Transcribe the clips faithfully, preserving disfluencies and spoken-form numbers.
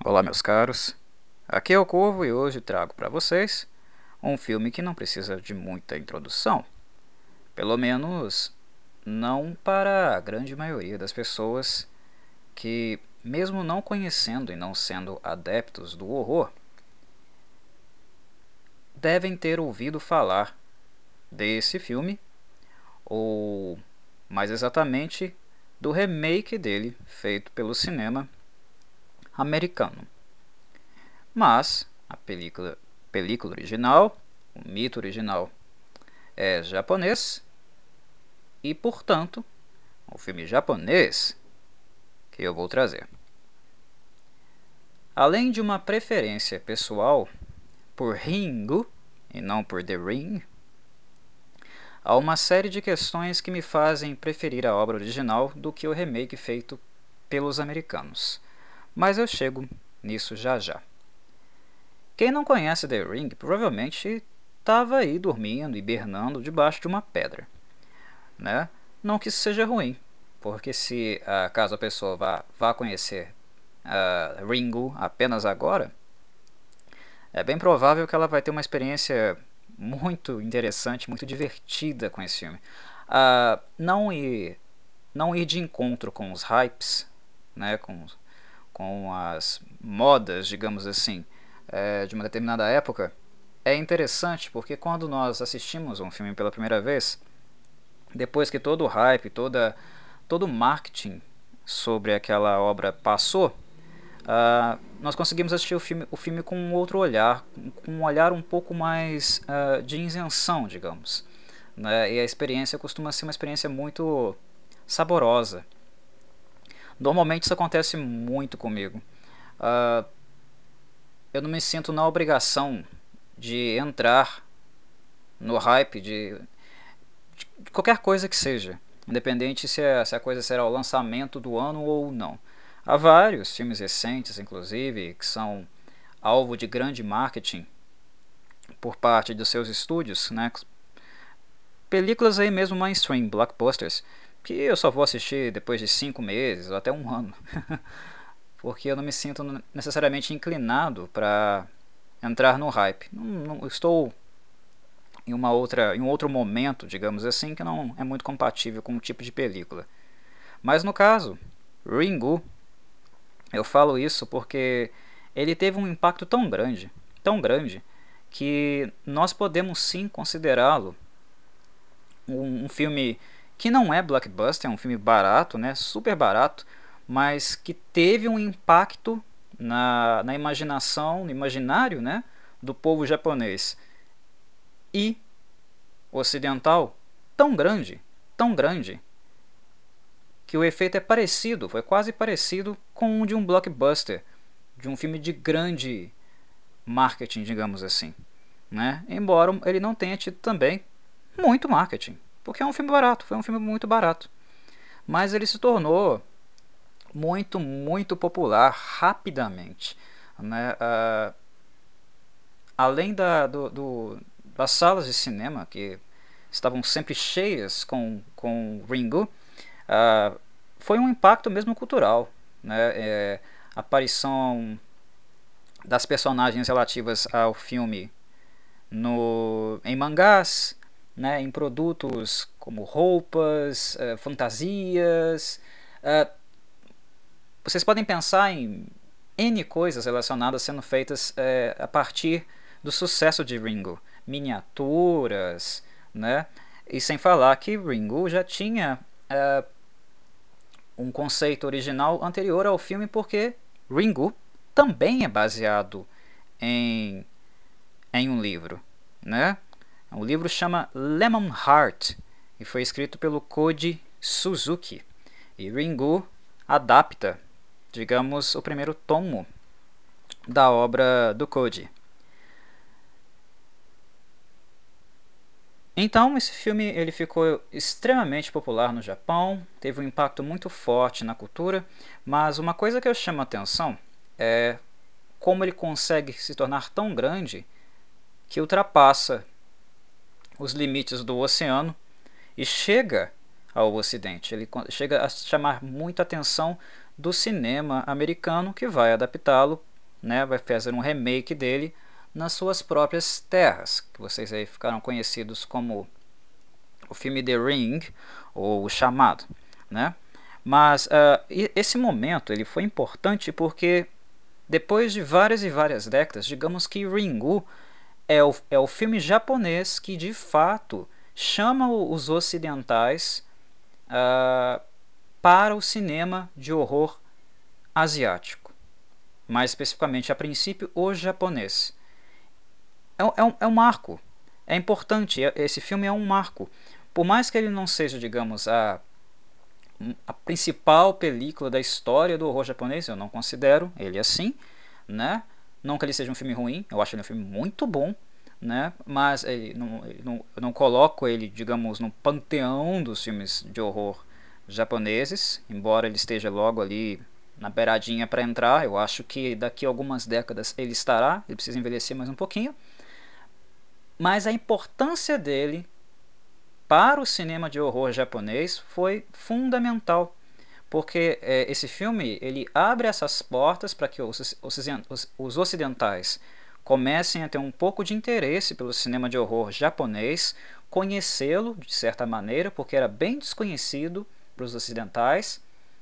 Olá, meus caros. Aqui é o Corvo e hoje trago para vocês um filme que não precisa de muita introdução. Pelo menos não para a grande maioria das pessoas que, mesmo não conhecendo e não sendo adeptos do horror, devem ter ouvido falar desse filme, ou mais exatamente do remake dele feito pelo cinema americano. Mas a película, película original, o mito original, é japonês e, portanto, o filme japonês que eu vou trazer. Além de uma preferência pessoal por Ringu e não por The Ring, há uma série de questões que me fazem preferir a obra original do que o remake feito pelos americanos. Mas eu chego nisso já já. Quem não conhece The Ring provavelmente estava aí dormindo, hibernando debaixo de uma pedra, né? Não que isso seja ruim, porque se uh, caso a pessoa vá, vá conhecer uh, Ringu apenas agora, é bem provável que ela vai ter uma experiência muito interessante, muito divertida com esse filme. Uh, não ir, não ir de encontro com os hypes, né? Com, com as modas, digamos assim, é, de uma determinada época, é interessante porque quando nós assistimos um filme pela primeira vez, depois que todo o hype, toda, todo o marketing sobre aquela obra passou, uh, nós conseguimos assistir o filme, o filme com um outro olhar, com um olhar um pouco mais uh, de isenção, digamos, né? E a experiência costuma ser uma experiência muito saborosa. Normalmente isso acontece muito comigo. Uh, eu não me sinto na obrigação de entrar no hype de, de qualquer coisa que seja, independente se a, se a coisa será o lançamento do ano ou não. Há vários filmes recentes, inclusive, que são alvo de grande marketing por parte dos seus estúdios, né? Películas aí mesmo mainstream, blockbusters, que eu só vou assistir depois de cinco meses ou até um ano. Porque eu não me sinto necessariamente inclinado para entrar no hype. Não, não, estou em, uma outra, em um outro momento, digamos assim, que não é muito compatível com o tipo de película. Mas no caso, Ringu, eu falo isso porque ele teve um impacto tão grande, tão grande, que nós podemos sim considerá-lo um, um filme que não é blockbuster, é um filme barato, né, super barato, mas que teve um impacto na, na imaginação, no imaginário, né, do povo japonês e ocidental tão grande, tão grande, que o efeito é parecido, foi quase parecido com o de um blockbuster, de um filme de grande marketing, digamos assim, né? Embora ele não tenha tido também muito marketing, porque é um filme barato, foi um filme muito barato, mas ele se tornou muito, muito popular rapidamente, né? Uh, além da, do, do, das salas de cinema, que estavam sempre cheias com, com Ringu, uh, foi um impacto mesmo cultural, né? É, a aparição das personagens relativas ao filme no, em mangás, né? Em produtos como roupas, uh, fantasias, uh, vocês podem pensar em N coisas relacionadas sendo feitas é, a partir do sucesso de Ringu. Miniaturas, né? E sem falar que Ringu já tinha é, um conceito original anterior ao filme, porque Ringu também é baseado em, em um livro, né? O livro chama Lemon Heart e foi escrito pelo Koji Suzuki. E Ringu adapta, digamos, o primeiro tomo da obra do Koji. Então, esse filme ele ficou extremamente popular no Japão, teve um impacto muito forte na cultura, mas uma coisa que eu chamo a atenção é como ele consegue se tornar tão grande que ultrapassa os limites do oceano e chega ao Ocidente. Ele chega a chamar muita atenção do cinema americano, que vai adaptá-lo né, vai fazer um remake dele nas suas próprias terras, que vocês aí ficaram conhecidos como o filme The Ring, ou O Chamado, né? Mas uh, esse momento ele foi importante porque depois de várias e várias décadas, digamos que Ringu é o, é o filme japonês que de fato chama os ocidentais uh, para o cinema de horror asiático, mais especificamente a princípio o japonês. É, é, um, é um marco, é importante, esse filme é um marco, por mais que ele não seja, digamos, a a principal película da história do horror japonês, eu não considero ele assim, né? Não que ele seja um filme ruim, eu acho ele um filme muito bom, né? Mas ele não, ele não, eu não coloco ele, digamos, no panteão dos filmes de horror japoneses, embora ele esteja logo ali na beiradinha para entrar. Eu acho que daqui a algumas décadas ele estará, ele precisa envelhecer mais um pouquinho. Mas a importância dele para o cinema de horror japonês foi fundamental, porque é, esse filme ele abre essas portas para que os, os, os ocidentais comecem a ter um pouco de interesse pelo cinema de horror japonês, conhecê-lo de certa maneira, porque era bem desconhecido para os ocidentais,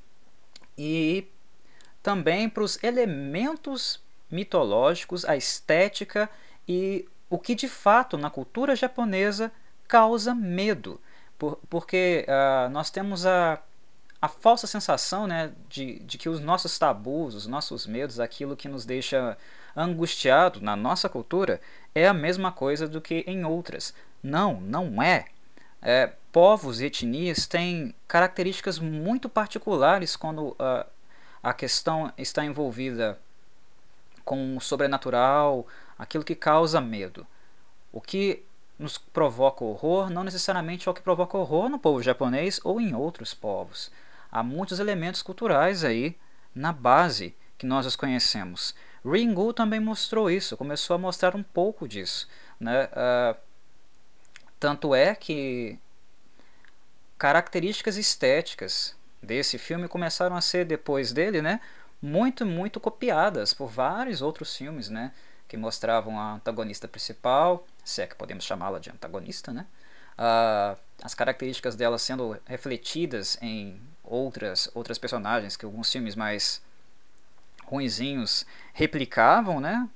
e também para os elementos mitológicos, a estética e o que de fato na cultura japonesa causa medo, por, porque uh, nós temos a, a falsa sensação, né, de, de que os nossos tabus, os nossos medos, aquilo que nos deixa angustiado na nossa cultura é a mesma coisa do que em outras. Não, não é. é povos e etnias têm características muito particulares quando uh, a questão está envolvida com o sobrenatural, aquilo que causa medo. O que nos provoca horror não necessariamente é o que provoca horror no povo japonês ou em outros povos. Há muitos elementos culturais aí na base que nós os conhecemos. Ringu também mostrou isso, começou a mostrar um pouco disso, né? Uh, tanto é que características estéticas desse filme começaram a ser, depois dele, né, muito, muito copiadas por vários outros filmes, né, que mostravam a antagonista principal, se é que podemos chamá-la de antagonista, né, uh, as características dela sendo refletidas em outras, outras personagens que alguns filmes mais ruinzinhos replicavam, né,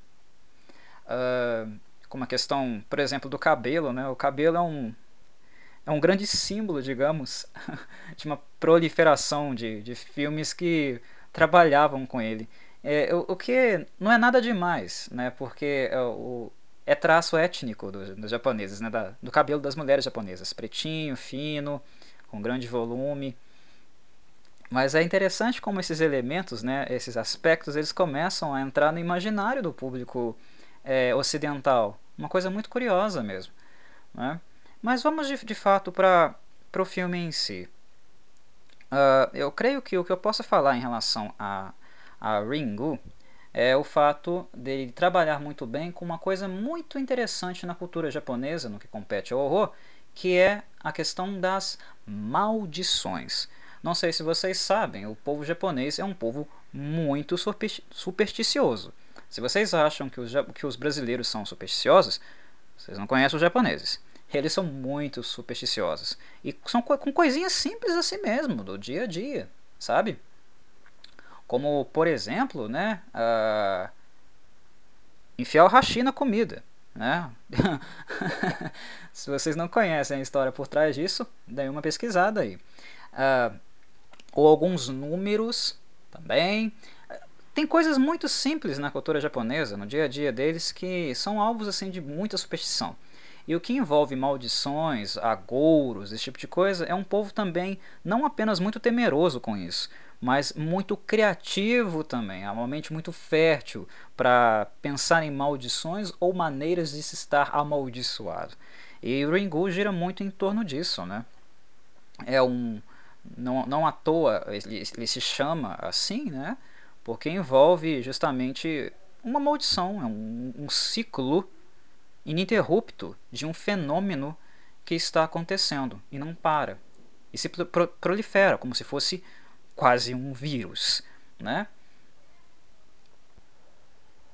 uh, como a questão, por exemplo, do cabelo, né, o cabelo é um é um grande símbolo, digamos, de uma proliferação de, de filmes que trabalhavam com ele. É, o, o que não é nada demais, né, porque é, o, é traço étnico do, dos japoneses, né, da, do cabelo das mulheres japonesas, pretinho, fino, com grande volume. Mas é interessante como esses elementos, né, esses aspectos, eles começam a entrar no imaginário do público é, ocidental. Uma coisa muito curiosa mesmo, né? Mas vamos de, de fato para o filme em si. Uh, eu creio que o que eu posso falar em relação a, a Ringu é o fato dele trabalhar muito bem com uma coisa muito interessante na cultura japonesa, no que compete ao horror, que é a questão das maldições. Não sei se vocês sabem, o povo japonês é um povo muito supersticioso. Se vocês acham que os, que os brasileiros são supersticiosos, vocês não conhecem os japoneses. Eles são muito supersticiosos. E são co com coisinhas simples assim mesmo, do dia a dia, sabe? Como, por exemplo, né, uh, enfiar o hashi na comida, né? Se vocês não conhecem a história por trás disso, dê uma pesquisada aí. Uh, ou alguns números também. Tem coisas muito simples na cultura japonesa, no dia a dia deles, que são alvos assim de muita superstição. E o que envolve maldições, agouros, esse tipo de coisa, é um povo também não apenas muito temeroso com isso, mas muito criativo também, é uma mente muito fértil para pensar em maldições ou maneiras de se estar amaldiçoado. E o Ringu gira muito em torno disso, né? É um, não, não à toa ele, ele se chama assim, né? Porque envolve justamente uma maldição, é um, um ciclo ininterrupto de um fenômeno que está acontecendo e não para. E se pro prolifera como se fosse quase um vírus, né?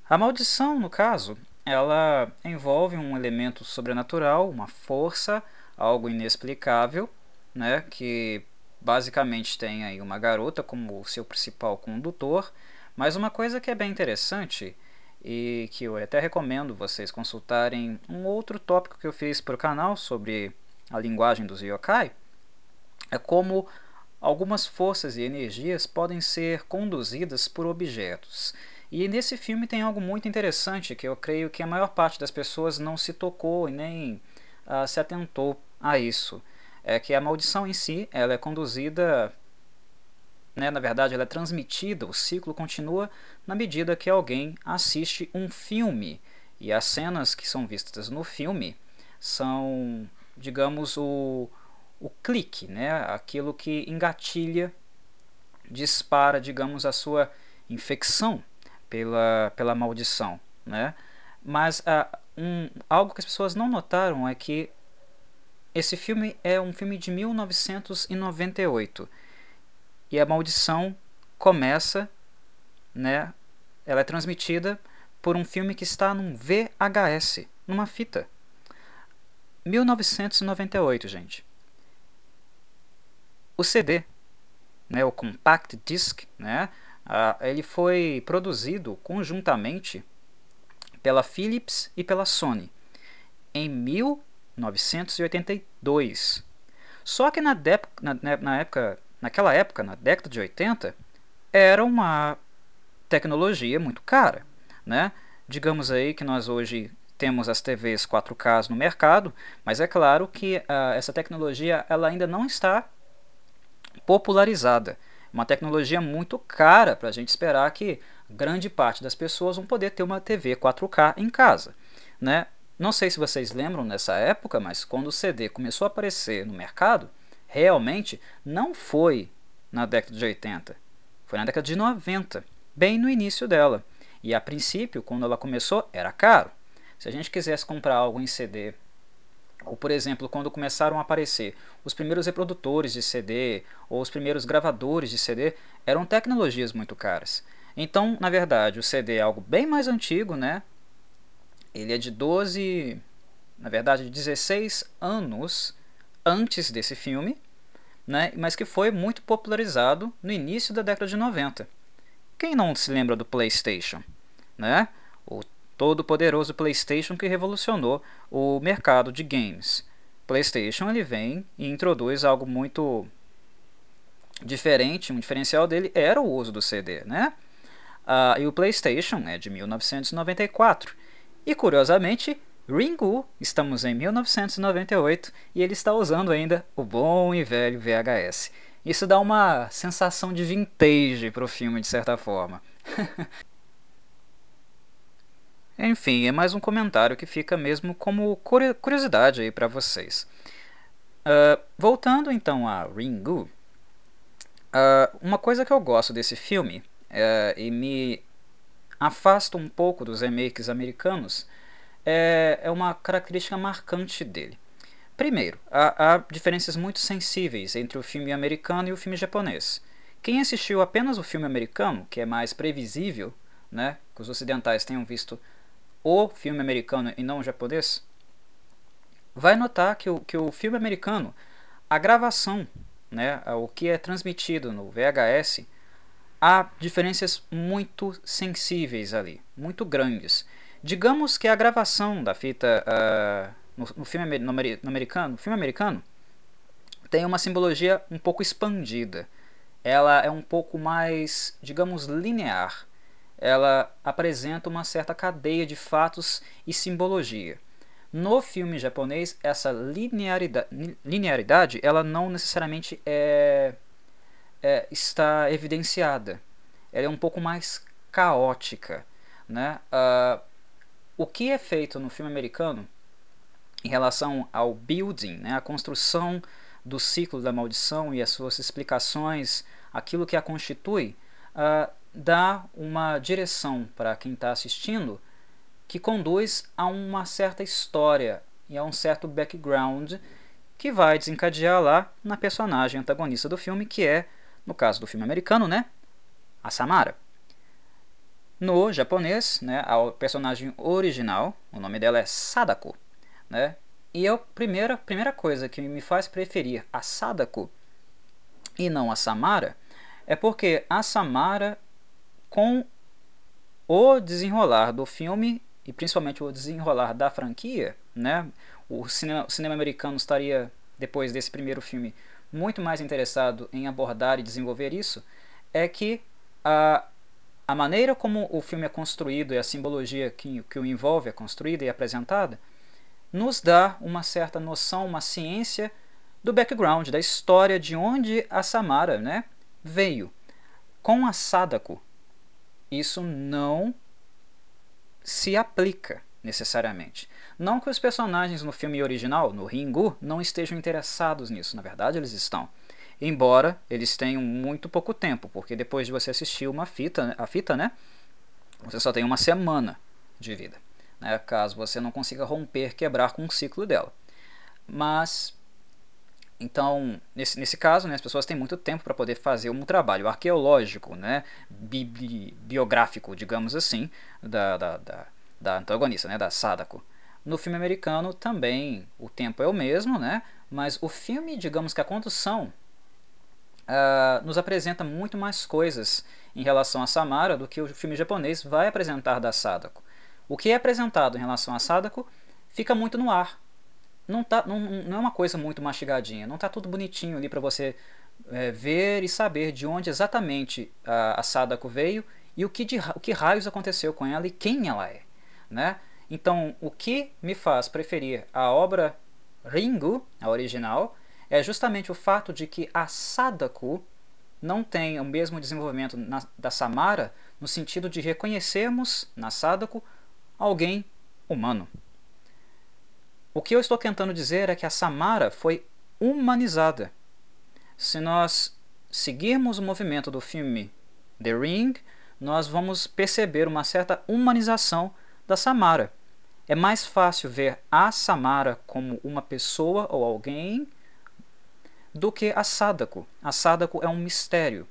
A maldição, no caso, ela envolve um elemento sobrenatural, uma força, algo inexplicável, né, que basicamente tem aí uma garota como seu principal condutor, mas uma coisa que é bem interessante e que eu até recomendo vocês consultarem um outro tópico que eu fiz para o canal sobre a linguagem dos yokai, é como algumas forças e energias podem ser conduzidas por objetos. E nesse filme tem algo muito interessante que eu creio que a maior parte das pessoas não se tocou e nem uh, se atentou a isso. É que a maldição em si ela é conduzida, né, na verdade ela é transmitida, o ciclo continua na medida que alguém assiste um filme. E as cenas que são vistas no filme são, digamos, o, o clique, né, aquilo que engatilha, dispara, digamos, a sua infecção pela, pela maldição, né? Mas uh, um, algo que as pessoas não notaram é que esse filme é um filme de mil novecentos e noventa e oito e a maldição começa, né? Ela é transmitida por um filme que está num V H S, numa fita. mil novecentos e noventa e oito, gente. O C D, né, o Compact Disc, né, uh, ele foi produzido conjuntamente pela Philips e pela Sony em mil novecentos e oitenta e dois. Só que na, na, na época, naquela época, na década de oitenta, era uma tecnologia muito cara, né? Digamos aí que nós hoje temos as T Vs quatro K no mercado, mas é claro que uh, essa tecnologia ela ainda não está popularizada. Uma tecnologia muito cara para a gente esperar que grande parte das pessoas vão poder ter uma T V quatro K em casa, né? Não sei se vocês lembram nessa época, mas quando o C D começou a aparecer no mercado, realmente não foi na década de oitenta, foi na década de noventa, bem no início dela. E a princípio, quando ela começou, era caro. Se a gente quisesse comprar algo em C D, ou por exemplo, quando começaram a aparecer os primeiros reprodutores de C D, ou os primeiros gravadores de C D, eram tecnologias muito caras. Então, na verdade, o C D é algo bem mais antigo, né? Ele é de doze, na verdade, de dezesseis anos antes desse filme, né? Mas que foi muito popularizado no início da década de noventa. Quem não se lembra do PlayStation, né? O todo-poderoso PlayStation que revolucionou o mercado de games. PlayStation ele vem e introduz algo muito diferente, um diferencial dele era o uso do C D, né? Ah, e o PlayStation é de mil novecentos e noventa e quatro. E curiosamente, Ringu, estamos em mil novecentos e noventa e oito e ele está usando ainda o bom e velho V H S. Isso dá uma sensação de vintage para o filme, de certa forma. Enfim, é mais um comentário que fica mesmo como curiosidade aí para vocês. Uh, voltando então a Ringu, uh, uma coisa que eu gosto desse filme uh, e me afasta um pouco dos remakes americanos é, é uma característica marcante dele. Primeiro, há, há diferenças muito sensíveis entre o filme americano e o filme japonês. Quem assistiu apenas o filme americano, que é mais previsível, né, que os ocidentais tenham visto o filme americano e não o japonês, vai notar que o, que o filme americano, a gravação, né, o que é transmitido no V H S, há diferenças muito sensíveis ali, muito grandes. Digamos que a gravação da fita uh, no, no filme no, no americano, filme americano tem uma simbologia um pouco expandida. Ela é um pouco mais, digamos, linear. Ela apresenta uma certa cadeia de fatos e simbologia. No filme japonês, essa linearidade, linearidade ela não necessariamente é, é, está evidenciada. Ela é um pouco mais caótica, né? Uh, o que é feito no filme americano em relação ao building, né, a construção do ciclo da maldição e as suas explicações, aquilo que a constitui, uh, dá uma direção para quem está assistindo que conduz a uma certa história e a um certo background que vai desencadear lá na personagem antagonista do filme, que é, no caso do filme americano, né, a Samara. No japonês, né, a personagem original, o nome dela é Sadako, né? E a primeira, primeira coisa que me faz preferir a Sadako e não a Samara é porque a Samara, com o desenrolar do filme e principalmente o desenrolar da franquia, né, o cinema, o cinema americano estaria, depois desse primeiro filme, muito mais interessado em abordar e desenvolver isso, é que a, a maneira como o filme é construído e a simbologia que, que o envolve é construída e apresentada, nos dá uma certa noção, uma ciência do background, da história de onde a Samara, né, veio. Com a Sadako, isso não se aplica necessariamente. Não que os personagens no filme original, no Ringu, não estejam interessados nisso. Na verdade, eles estão. Embora eles tenham muito pouco tempo, porque depois de você assistir uma fita, a fita, né, você só tem uma semana de vida, né, caso você não consiga romper, quebrar com o ciclo dela. Mas, então, nesse, nesse caso, né, as pessoas têm muito tempo para poder fazer um trabalho arqueológico, né, bi, biográfico, digamos assim, da, da, da, da antagonista, né, da Sadako. No filme americano também o tempo é o mesmo, né, mas o filme, digamos que a condução, uh, nos apresenta muito mais coisas em relação a Samara do que o filme japonês vai apresentar da Sadako. O que é apresentado em relação a Sadako fica muito no ar. Não, tá, não, não é uma coisa muito mastigadinha, não está tudo bonitinho ali para você é, ver e saber de onde exatamente a, a Sadako veio e o que, de, o que raios aconteceu com ela e quem ela é, né? Então, o que me faz preferir a obra Ringu, a original, é justamente o fato de que a Sadako não tem o mesmo desenvolvimento na, da Samara, no sentido de reconhecermos na Sadako alguém humano. O que eu estou tentando dizer é que a Samara foi humanizada. Se nós seguirmos o movimento do filme The Ring, nós vamos perceber uma certa humanização da Samara. É mais fácil ver a Samara como uma pessoa ou alguém do que a Sadako. A Sadako é um mistério.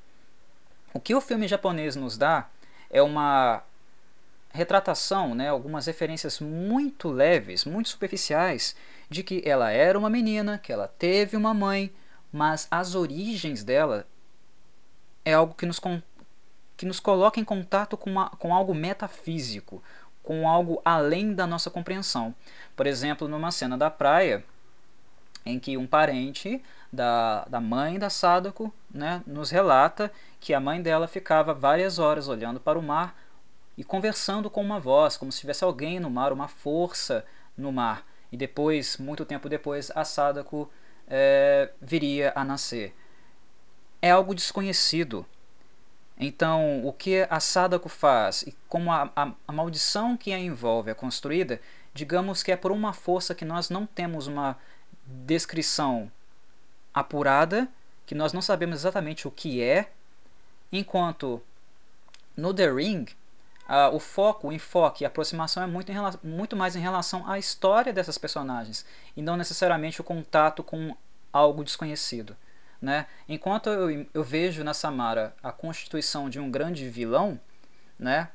O que o filme japonês nos dá é uma retratação, né, algumas referências muito leves, muito superficiais, de que ela era uma menina, que ela teve uma mãe, mas as origens dela é algo que nos, que nos coloca em contato com, uma, com algo metafísico, com algo além da nossa compreensão. Por exemplo, numa cena da praia, em que um parente da, da mãe da Sadako, né, nos relata que a mãe dela ficava várias horas olhando para o mar e conversando com uma voz, como se tivesse alguém no mar, uma força no mar. E depois, muito tempo depois, a Sadako é, viria a nascer. É algo desconhecido. Então, o que a Sadako faz, e como a, a, a maldição que a envolve é construída, digamos que é por uma força que nós não temos uma descrição apurada, que nós não sabemos exatamente o que é, enquanto no The Ring, Uh, o foco, o enfoque e a aproximação é muito, em muito mais em relação à história dessas personagens e não necessariamente o contato com algo desconhecido, né? Enquanto eu, eu vejo na Samara a constituição de um grande vilão, né?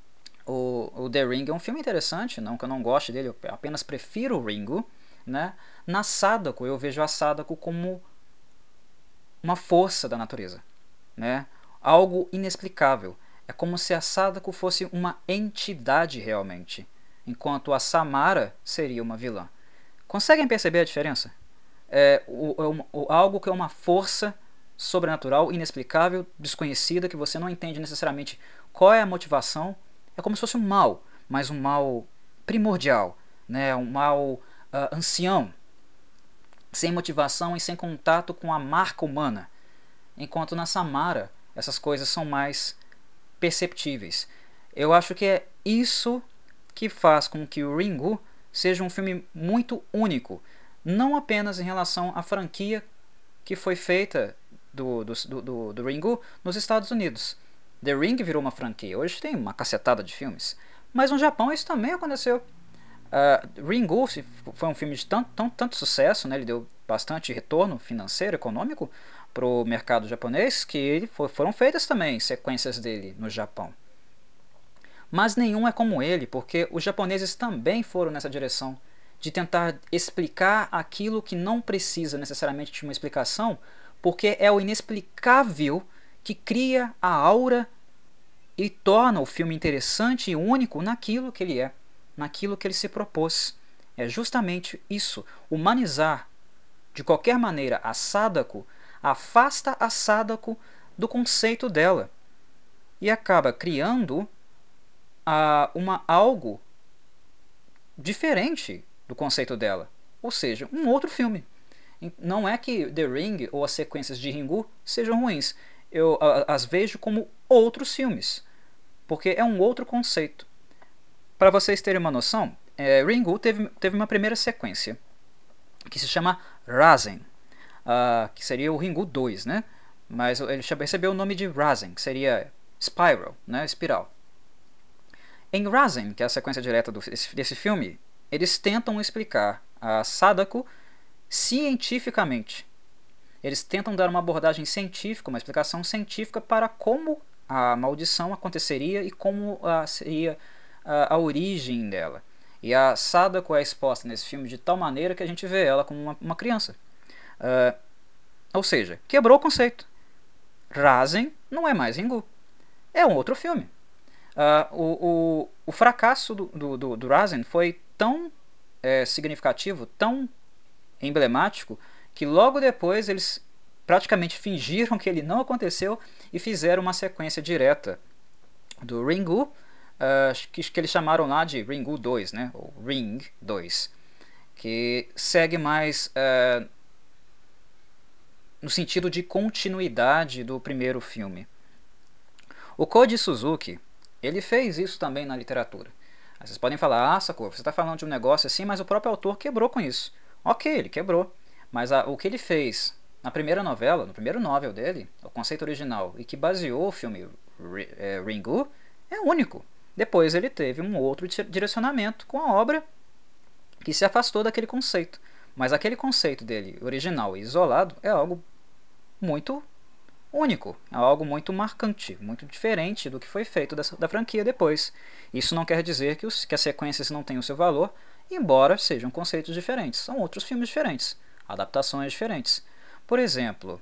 o, o The Ring é um filme interessante, não que eu não goste dele, eu apenas prefiro o Ringu, né? Na Sadako eu vejo a Sadako como uma força da natureza, né? Algo inexplicável. É como se a Sadako fosse uma entidade realmente, enquanto a Samara seria uma vilã. Conseguem perceber a diferença? É, o, o, algo que é uma força sobrenatural, inexplicável, desconhecida, que você não entende necessariamente qual é a motivação. É como se fosse um mal, mas um mal primordial, né? Um mal uh, ancião, sem motivação e sem contato com a marca humana. Enquanto na Samara, essas coisas são mais perceptíveis. Eu acho que é isso que faz com que o Ringu seja um filme muito único, não apenas em relação à franquia que foi feita do, do, do, do Ringu nos Estados Unidos. The Ring virou uma franquia, hoje tem uma cacetada de filmes, mas no Japão isso também aconteceu. Uh, Ringu foi um filme de tanto, tanto, tanto sucesso, né? Ele deu bastante retorno financeiro, econômico para o mercado japonês, que foi, foram feitas também sequências dele no Japão. Mas nenhum é como ele, porque os japoneses também foram nessa direção, de tentar explicar aquilo que não precisa necessariamente de uma explicação, porque é o inexplicável que cria a aura e torna o filme interessante e único naquilo que ele é, naquilo que ele se propôs. É justamente isso, humanizar de qualquer maneira a Sadako, afasta a Sadako do conceito dela e acaba criando uh, uma, algo diferente do conceito dela, ou seja, um outro filme. Não é que The Ring ou as sequências de Ringu sejam ruins, eu uh, as vejo como outros filmes, porque é um outro conceito. Para vocês terem uma noção, é, Ringu teve, teve uma primeira sequência que se chama Rasen, uh, que seria o Ringu dois, né? Mas ele recebeu o nome de Rasen, que seria Spiral, né? Espiral. Em Rasen, que é a sequência direta do, desse, desse filme, eles tentam explicar a Sadako cientificamente. Eles tentam dar uma abordagem científica, uma explicação científica para como a maldição aconteceria e como uh, seria uh, a origem dela. E a Sadako é exposta nesse filme de tal maneira que a gente vê ela como uma, uma criança. Uh, ou seja, quebrou o conceito. Rasen não é mais Ringu. É um outro filme. Uh, o, o, o fracasso do, do, do, do Rasen foi tão é, significativo, tão emblemático, que logo depois eles praticamente fingiram que ele não aconteceu e fizeram uma sequência direta do Ringu, uh, que, que eles chamaram lá de Ringu dois, né? Ou Ring dois, que segue mais uh, no sentido de continuidade do primeiro filme. O Koji Suzuki, ele fez isso também na literatura. Aí vocês podem falar, ah, Sakura, você está falando de um negócio assim, mas o próprio autor quebrou com isso. Ok, ele quebrou, mas a, o que ele fez na primeira novela, no primeiro novel dele, o conceito original, e que baseou o filme é, Ringu, é único. Depois ele teve um outro direcionamento com a obra que se afastou daquele conceito. Mas aquele conceito dele, original e isolado, é algo muito único, é algo muito marcante, muito diferente do que foi feito dessa, da franquia depois. Isso não quer dizer que, os, que as sequências não tenham seu valor, embora sejam conceitos diferentes, são outros filmes diferentes, adaptações diferentes. Por exemplo,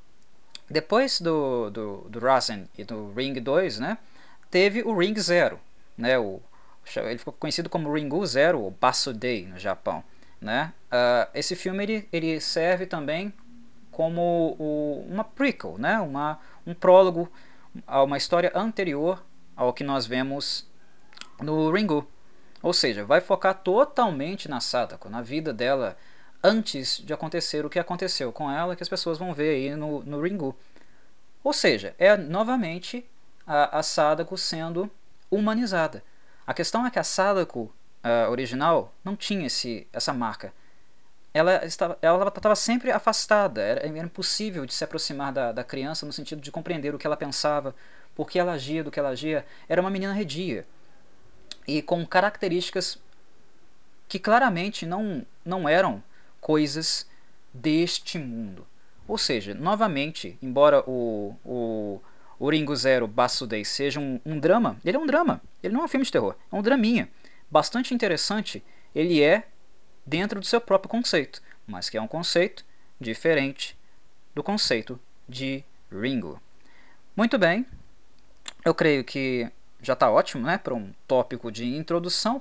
depois do, do, do Rasen e do Ring dois, né, teve o Ring Zero, né, o, ele ficou conhecido como Ringu Zero, ou Basudei no Japão. Né? Uh, esse filme ele, ele serve também como o, uma prequel, né? uma, um prólogo a uma história anterior ao que nós vemos no Ringu. Ou seja, vai focar totalmente na Sadako, na vida dela antes de acontecer o que aconteceu com ela, que as pessoas vão ver aí no, no Ringu. Ou seja, é novamente a, a Sadako sendo humanizada. A questão é que a Sadako uh, original não tinha esse, essa marca. Ela estava, ela estava sempre afastada, era, era impossível de se aproximar da, da criança no sentido de compreender o que ela pensava, por que ela agia do que ela agia. Era uma menina redia e com características que claramente não, não eram coisas deste mundo. Ou seja, novamente, embora o, o, o Ringu Zero Basudei seja um, um drama, ele é um drama, ele não é um filme de terror, é um draminha bastante interessante. Ele é dentro do seu próprio conceito, mas que é um conceito diferente do conceito de Ringu. Muito bem, eu creio que já está ótimo, né, para um tópico de introdução,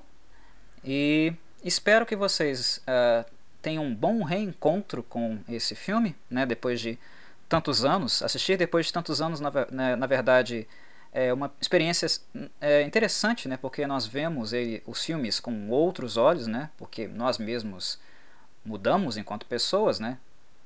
e espero que vocês uh, tenham um bom reencontro com esse filme, né, depois de tantos anos. Assistir depois de tantos anos, na, na, na verdade, é uma experiência é, interessante, né, porque nós vemos ele, os filmes com outros olhos, né, porque nós mesmos mudamos enquanto pessoas, né,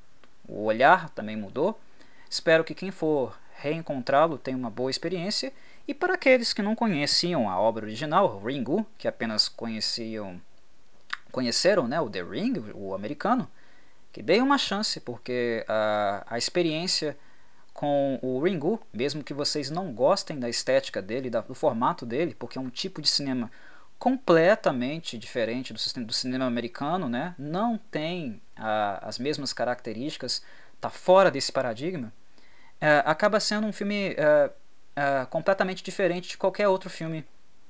o olhar também mudou. Espero que quem for reencontrá-lo tenha uma boa experiência, e para aqueles que não conheciam a obra original, Ringu, que apenas conheciam, conheceram, né, o The Ring, o americano, que deem uma chance, porque a, a experiência com o Ringu, mesmo que vocês não gostem da estética dele, da, do formato dele, porque é um tipo de cinema completamente diferente do, do cinema americano, né? Não tem a, as mesmas características, está fora desse paradigma, é, acaba sendo um filme é, é, completamente diferente de qualquer outro filme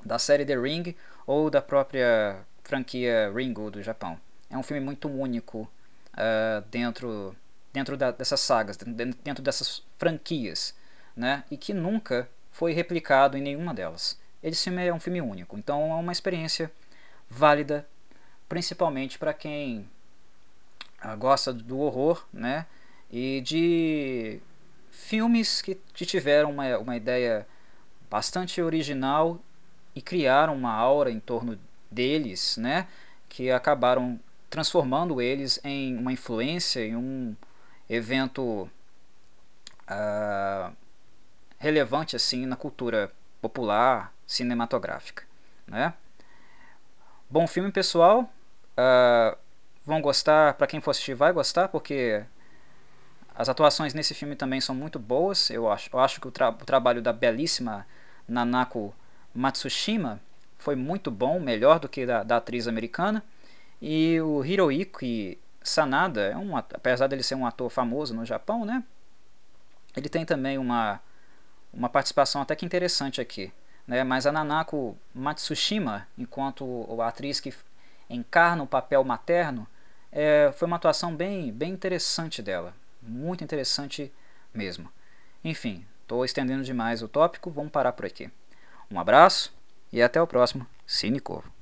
da série The Ring ou da própria franquia Ringo do Japão. É um filme muito único uh, dentro, dentro da, dessas sagas, dentro dessas franquias, né? E que nunca foi replicado em nenhuma delas. Esse filme é um filme único, então é uma experiência válida, principalmente para quem uh, gosta do horror, né? E de filmes que, que tiveram uma, uma ideia bastante original e criaram uma aura em torno deles, né, que acabaram transformando eles em uma influência, em um evento uh, relevante assim na cultura popular cinematográfica, né? Bom filme, pessoal. Uh, vão gostar, para quem for assistir vai gostar, porque as atuações nesse filme também são muito boas. Eu acho, eu acho que o, tra o trabalho da belíssima Nanako Matsushima foi muito bom, melhor do que da, da atriz americana. E o Hiroyuki Sanada, é um, apesar dele ser um ator famoso no Japão, né, ele tem também uma, uma participação até que interessante aqui, né? Mas a Nanako Matsushima, enquanto a atriz que encarna o papel materno, é, foi uma atuação bem, bem interessante dela, muito interessante mesmo. Enfim, estou estendendo demais o tópico, vamos parar por aqui. Um abraço e até o próximo Cine Corvo.